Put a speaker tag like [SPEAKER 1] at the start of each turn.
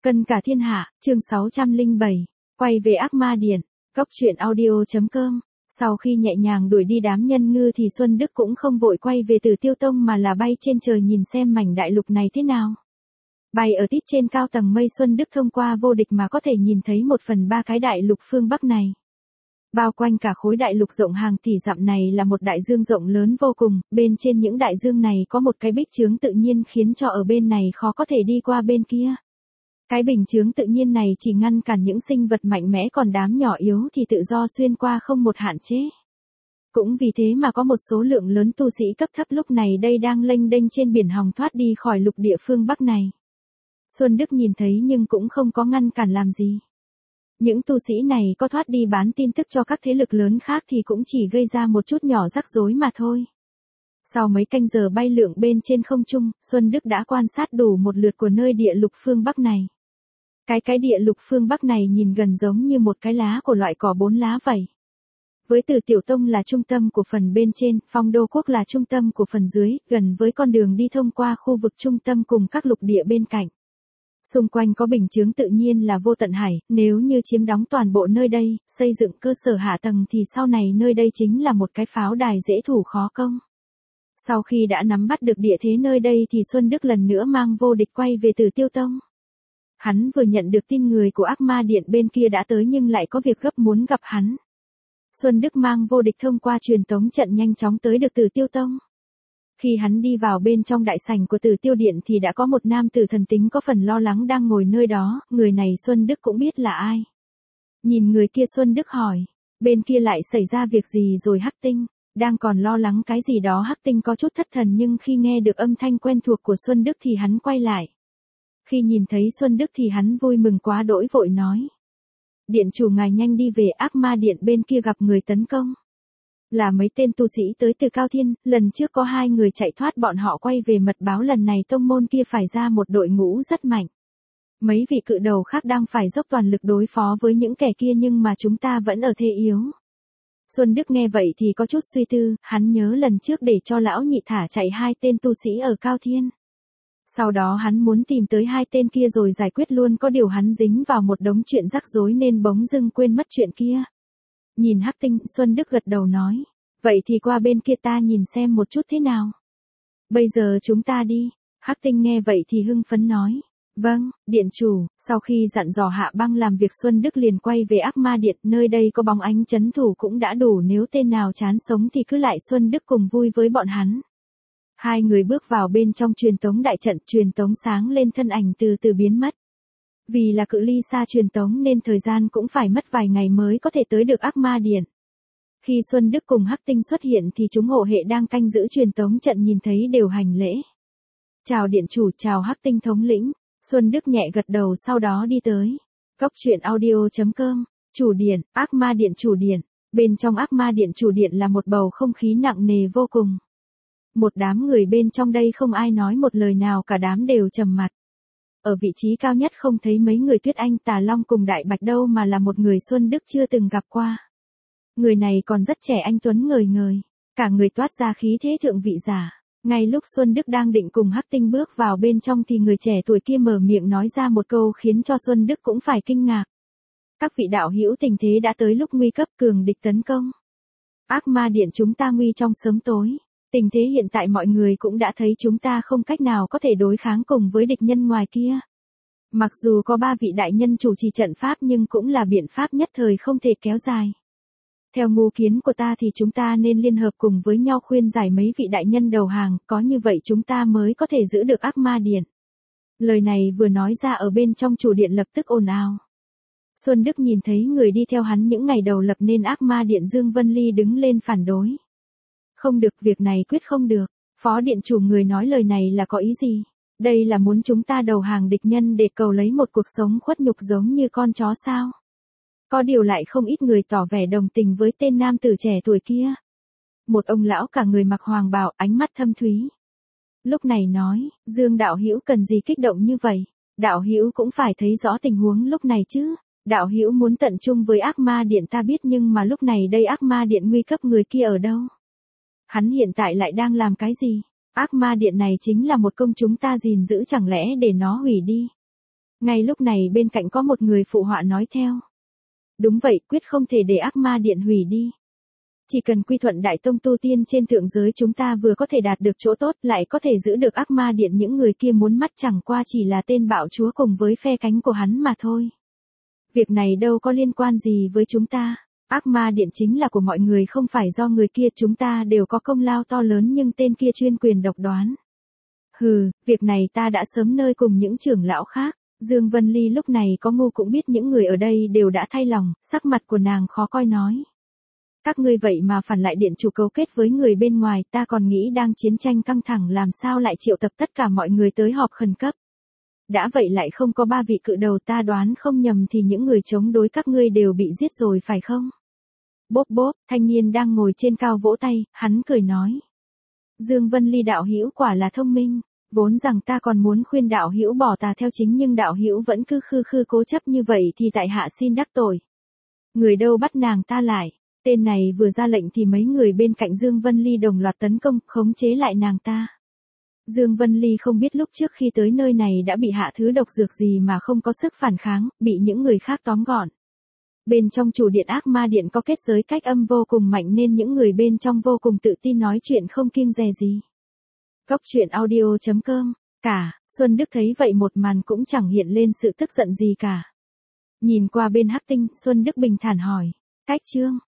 [SPEAKER 1] Cân cả thiên hạ, chương 607, quay về Ác Ma Điện, Cốc truyện audio.com. Sau khi nhẹ nhàng đuổi đi đám nhân ngư thì Xuân Đức cũng không vội quay về Tử Tiêu Tông mà là bay trên trời nhìn xem mảnh đại lục này thế nào. Bay ở tít trên cao tầng mây, Xuân Đức thông qua vô địch mà có thể nhìn thấy 1/3 cái đại lục phương Bắc này. Bao quanh cả khối đại lục rộng hàng tỷ dặm này là một đại dương rộng lớn vô cùng, bên trên những đại dương này có một cái bích chướng tự nhiên khiến cho ở bên này khó có thể đi qua bên kia. Cái bình chướng tự nhiên này chỉ ngăn cản những sinh vật mạnh mẽ, còn đám nhỏ yếu thì tự do xuyên qua không một hạn chế. Cũng vì thế mà có một số lượng lớn tu sĩ cấp thấp lúc này đây đang lênh đênh trên biển hòng thoát đi khỏi lục địa phương Bắc này. Xuân Đức nhìn thấy nhưng cũng không có ngăn cản làm gì. Những tu sĩ này có thoát đi bán tin tức cho các thế lực lớn khác thì cũng chỉ gây ra một chút nhỏ rắc rối mà thôi. Sau mấy canh giờ bay lượn bên trên không trung, Xuân Đức đã quan sát đủ một lượt của nơi địa lục phương Bắc này. Cái địa lục phương Bắc này nhìn gần giống như một cái lá của loại cỏ 4 lá vậy. Với Tử Tiểu Tông là trung tâm của phần bên trên, Phong Đô Quốc là trung tâm của phần dưới, gần với con đường đi thông qua khu vực trung tâm cùng các lục địa bên cạnh. Xung quanh có bình chướng tự nhiên là vô tận hải, nếu như chiếm đóng toàn bộ nơi đây, xây dựng cơ sở hạ tầng thì sau này nơi đây chính là một cái pháo đài dễ thủ khó công. Sau khi đã nắm bắt được địa thế nơi đây thì Xuân Đức lần nữa mang vô địch quay về Tử Tiêu Tông. Hắn vừa nhận được tin người của Ác Ma Điện bên kia đã tới nhưng lại có việc gấp muốn gặp hắn. Xuân Đức mang vô địch thông qua truyền tống trận nhanh chóng tới được Tử Tiêu Tông. Khi hắn đi vào bên trong đại sảnh của Tử Tiêu Điện thì đã có một nam tử thần tính có phần lo lắng đang ngồi nơi đó, người này Xuân Đức cũng biết là ai. Nhìn người kia Xuân Đức hỏi, bên kia lại xảy ra việc gì rồi Hắc Tinh? Đang còn lo lắng cái gì đó Hắc Tinh có chút thất thần nhưng khi nghe được âm thanh quen thuộc của Xuân Đức thì hắn quay lại. Khi nhìn thấy Xuân Đức thì hắn vui mừng quá đỗi vội nói. Điện chủ ngài nhanh đi về, Ác Ma Điện bên kia gặp người tấn công. Là mấy tên tu sĩ tới từ Cao Thiên, lần trước có 2 người chạy thoát, bọn họ quay về mật báo lần này tông môn kia phải ra một đội ngũ rất mạnh. Mấy vị cự đầu khác đang phải dốc toàn lực đối phó với những kẻ kia nhưng mà chúng ta vẫn ở thế yếu. Xuân Đức nghe vậy thì có chút suy tư, hắn nhớ lần trước để cho lão nhị thả chạy 2 tên tu sĩ ở Cao Thiên. Sau đó hắn muốn tìm tới 2 tên kia rồi giải quyết luôn, có điều hắn dính vào một đống chuyện rắc rối nên bỗng dưng quên mất chuyện kia. Nhìn Hắc Tinh, Xuân Đức gật đầu nói, vậy thì qua bên kia ta nhìn xem một chút thế nào. Bây giờ chúng ta đi. Hắc Tinh nghe vậy thì hưng phấn nói, vâng, điện chủ. Sau khi dặn dò Hạ Băng làm việc Xuân Đức liền quay về Ác Ma Điện, nơi đây có bóng ánh trấn thủ cũng đã đủ, nếu tên nào chán sống thì cứ lại Xuân Đức cùng vui với bọn hắn. 2 người bước vào bên trong truyền tống đại trận, truyền tống sáng lên, thân ảnh từ từ biến mất. Vì là cự ly xa truyền tống nên thời gian cũng phải mất vài ngày mới có thể tới được Ác Ma Điện. Khi Xuân Đức cùng Hắc Tinh xuất hiện thì chúng hộ hệ đang canh giữ truyền tống trận nhìn thấy đều hành lễ. Chào điện chủ, chào Hắc Tinh thống lĩnh. Xuân Đức nhẹ gật đầu sau đó đi tới. Cốc truyện audio.com, chủ điện, Ác Ma Điện chủ điện. Bên trong Ác Ma Điện chủ điện là một bầu không khí nặng nề vô cùng. Một đám người bên trong đây không ai nói một lời nào, cả đám đều trầm mặt. Ở vị trí cao nhất không thấy mấy người Tuyết Anh, Tà Long cùng Đại Bạch đâu mà là một người Xuân Đức chưa từng gặp qua. Người này còn rất trẻ, anh tuấn ngời ngời, cả người toát ra khí thế thượng vị giả. Ngay lúc Xuân Đức đang định cùng Hắc Tinh bước vào bên trong thì người trẻ tuổi kia mở miệng nói ra một câu khiến cho Xuân Đức cũng phải kinh ngạc. Các vị đạo hữu, tình thế đã tới lúc nguy cấp, cường địch tấn công. Ác Ma Điện chúng ta nguy trong sớm tối. Tình thế hiện tại mọi người cũng đã thấy, chúng ta không cách nào có thể đối kháng cùng với địch nhân ngoài kia. Mặc dù có 3 vị đại nhân chủ trì trận pháp nhưng cũng là biện pháp nhất thời không thể kéo dài. Theo ngu kiến của ta thì chúng ta nên liên hợp cùng với nhau khuyên giải mấy vị đại nhân đầu hàng, có như vậy chúng ta mới có thể giữ được Ác Ma Điện. Lời này vừa nói ra ở bên trong chủ điện lập tức ồn ào. Xuân Đức nhìn thấy người đi theo hắn những ngày đầu lập nên Ác Ma Điện Dương Vân Ly đứng lên phản đối. Không được, việc này quyết không được. Phó điện chủ, người nói lời này là có ý gì? Đây là muốn chúng ta đầu hàng địch nhân để cầu lấy một cuộc sống khuất nhục giống như con chó sao? Có điều lại không ít người tỏ vẻ đồng tình với tên nam tử trẻ tuổi kia. Một ông lão cả người mặc hoàng bào, ánh mắt thâm thúy. Lúc này nói, Dương đạo hữu cần gì kích động như vậy? Đạo hữu cũng phải thấy rõ tình huống lúc này chứ. Đạo hữu muốn tận chung với Ác Ma Điện ta biết, nhưng mà lúc này đây Ác Ma Điện nguy cấp, người kia ở đâu? Hắn hiện tại lại đang làm cái gì? Ác Ma Điện này chính là một công chúng ta gìn giữ, chẳng lẽ để nó hủy đi? Ngay lúc này bên cạnh có một người phụ họa nói theo. Đúng vậy, quyết không thể để ác ma điện hủy đi. Chỉ cần quy thuận Đại Tông tu tiên trên thượng giới chúng ta vừa có thể đạt được chỗ tốt lại có thể giữ được ác ma điện, những người kia muốn mắt chẳng qua chỉ là tên bạo chúa cùng với phe cánh của hắn mà thôi. Việc này đâu có liên quan gì với chúng ta. Ác ma điện chính là của mọi người không phải do người kia, chúng ta đều có công lao to lớn nhưng tên kia chuyên quyền độc đoán. Hừ, việc này ta đã sớm nơi cùng những trưởng lão khác. Dương Vân Ly lúc này có ngu cũng biết những người ở đây đều đã thay lòng, sắc mặt của nàng khó coi nói. Các ngươi vậy mà phản lại điện chủ cấu kết với người bên ngoài, ta còn nghĩ đang chiến tranh căng thẳng làm sao lại triệu tập tất cả mọi người tới họp khẩn cấp. Đã vậy lại không có 3 vị cự đầu, ta đoán không nhầm thì những người chống đối các ngươi đều bị giết rồi phải không? Bốp bốp, thanh niên đang ngồi trên cao vỗ tay, hắn cười nói. Dương Vân Ly đạo hữu quả là thông minh, vốn rằng ta còn muốn khuyên đạo hữu bỏ tà theo chính nhưng đạo hữu vẫn cứ khư cố chấp như vậy thì tại hạ xin đắc tội. Người đâu bắt nàng ta lại, tên này vừa ra lệnh thì mấy người bên cạnh Dương Vân Ly đồng loạt tấn công, khống chế lại nàng ta. Dương Vân Ly không biết lúc trước khi tới nơi này đã bị hạ thứ độc dược gì mà không có sức phản kháng, bị những người khác tóm gọn. Bên trong chủ điện ác ma điện có kết giới cách âm vô cùng mạnh nên những người bên trong vô cùng tự tin nói chuyện không kiêng dè gì. Góc truyện audio.com. Xuân Đức thấy vậy một màn cũng chẳng hiện lên sự tức giận gì cả. Nhìn qua bên Hắc Tinh, Xuân Đức bình thản hỏi. Cách Trương,